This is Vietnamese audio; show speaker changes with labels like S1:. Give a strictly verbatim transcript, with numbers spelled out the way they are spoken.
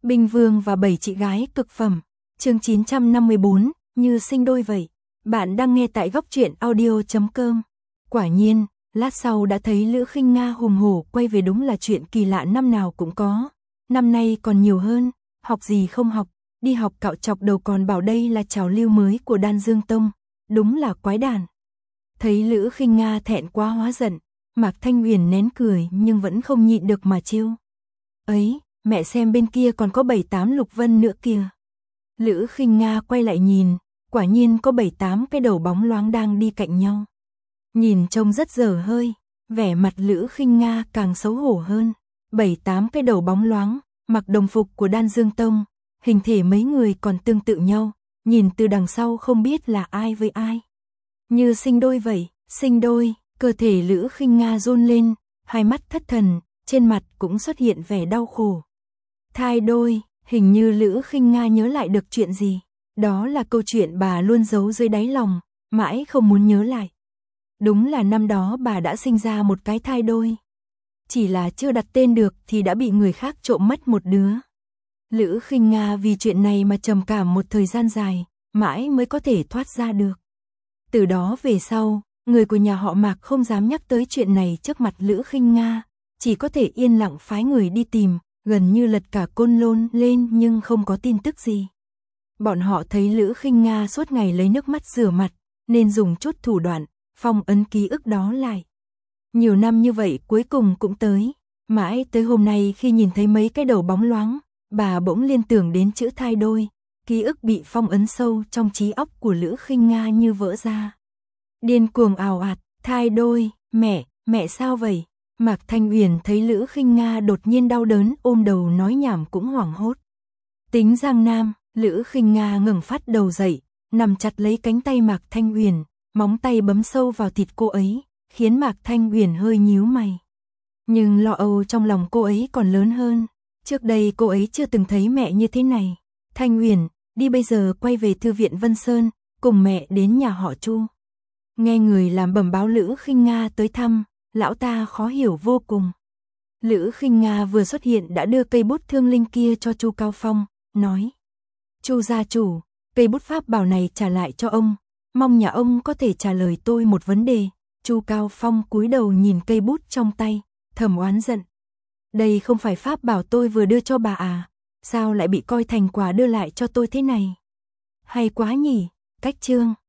S1: Binh Vương và bảy chị gái cực phẩm. Chương chín trăm năm mươi bốn, như sinh đôi vậy. Bạn đang nghe tại góc truyện audio chấm com. Quả nhiên, lát sau đã thấy Lữ Khinh Nga hùng hổ quay về, đúng là chuyện kỳ lạ năm nào cũng có. Năm nay còn nhiều hơn, học gì không học, đi học cạo chọc đầu còn bảo đây là trào lưu mới của Đan Dương Tông. Đúng là quái đản. Thấy Lữ Khinh Nga thẹn quá hóa giận, Mạc Thanh Uyển nén cười nhưng vẫn không nhịn được mà trêu. Ấy, mẹ xem bên kia còn có bảy tám lục vân nữa kìa. Lữ Khinh Nga quay lại nhìn, quả nhiên có bảy tám cái đầu bóng loáng đang đi cạnh nhau. Nhìn trông rất dở hơi, vẻ mặt Lữ Khinh Nga càng xấu hổ hơn. Bảy tám cái đầu bóng loáng, mặc đồng phục của Đan Dương Tông, hình thể mấy người còn tương tự nhau, nhìn từ đằng sau không biết là ai với ai. Như sinh đôi vậy, sinh đôi, cơ thể Lữ Khinh Nga run lên, hai mắt thất thần, trên mặt cũng xuất hiện vẻ đau khổ. Thai đôi, hình như Lữ Khinh Nga nhớ lại được chuyện gì, đó là câu chuyện bà luôn giấu dưới đáy lòng, mãi không muốn nhớ lại. Đúng là năm đó bà đã sinh ra một cái thai đôi. Chỉ là chưa đặt tên được thì đã bị người khác trộm mất một đứa. Lữ Khinh Nga vì chuyện này mà trầm cảm một thời gian dài, mãi mới có thể thoát ra được. Từ đó về sau, người của nhà họ Mạc không dám nhắc tới chuyện này trước mặt Lữ Khinh Nga, chỉ có thể yên lặng phái người đi tìm, gần như lật cả Côn Lôn lên nhưng không có tin tức gì. Bọn họ thấy Lữ Khinh Nga suốt ngày lấy nước mắt rửa mặt, nên dùng chút thủ đoạn, phong ấn ký ức đó lại. Nhiều năm như vậy cuối cùng cũng tới, mãi tới hôm nay khi nhìn thấy mấy cái đầu bóng loáng, bà bỗng liên tưởng đến chữ thai đôi, ký ức bị phong ấn sâu trong trí óc của Lữ Khinh Nga như vỡ ra. Điên cuồng ào ạt, thai đôi, mẹ, mẹ sao vậy? Mạc Thanh Uyển thấy Lữ Khinh Nga đột nhiên đau đớn ôm đầu nói nhảm cũng hoảng hốt. Tính Giang Nam, Lữ Khinh Nga ngẩng phát đầu dậy, nằm chặt lấy cánh tay Mạc Thanh Uyển, móng tay bấm sâu vào thịt cô ấy, khiến Mạc Thanh Uyển hơi nhíu mày. Nhưng lo âu trong lòng cô ấy còn lớn hơn, trước đây cô ấy chưa từng thấy mẹ như thế này. Thanh Uyển, đi bây giờ quay về thư viện Vân Sơn, cùng mẹ đến nhà họ Chu. Nghe người làm bẩm báo Lữ Khinh Nga tới thăm, lão ta khó hiểu vô cùng. Lữ Khinh Nga vừa xuất hiện đã đưa cây bút thương linh kia cho Chu Cao Phong, nói: Chu gia chủ, cây bút pháp bảo này trả lại cho ông, mong nhà ông có thể trả lời tôi một vấn đề. Chu Cao Phong cúi đầu nhìn cây bút trong tay, thầm oán giận. Đây không phải pháp bảo tôi vừa đưa cho bà à, sao lại bị coi thành quà đưa lại cho tôi thế này? Hay quá nhỉ, cách chương.